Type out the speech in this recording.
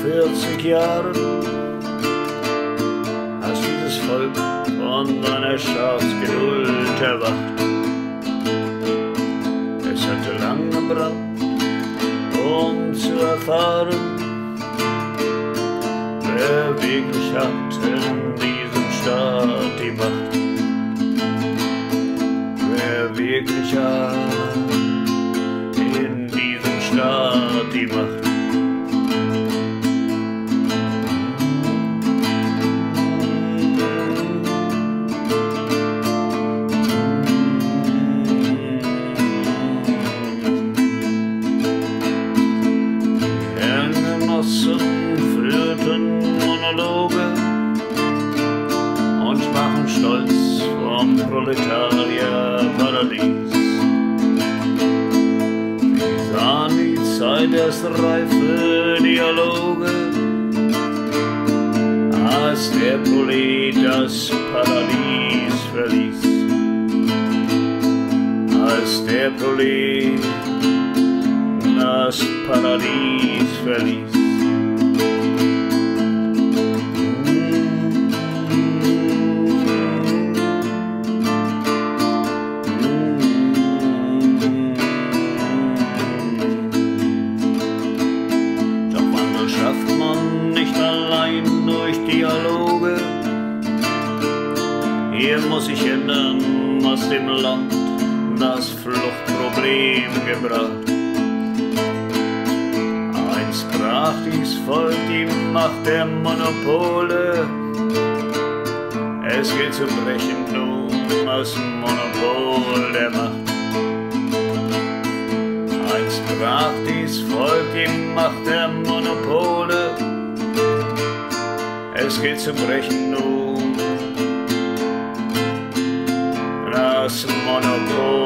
40 Jahren hast dieses Volk von seiner Staatsgeduld erwacht. Es hatte lang gebraucht, um zu erfahren, wer wirklich hat in diesem Staat die Macht. Wer wirklich hat in diesem Staat die Macht. Führten Monologe und sprachen stolz vom Proletarierparadies. Sie sahen die Zeit erst reif für Dialoge, als der Prolet das Paradies verließ. Als der Prolet das Paradies verließ. Schafft man nicht allein durch Dialoge. Hier muss sich ändern, was dem Land das Fluchtproblem gebracht. Einst brach dies Volk die Macht der Monopole. Es gilt zu brechen nun das Monopol der Macht. Einst brach dies Volk die Macht der Monopole. Es gilt zu brechen nun das Monopol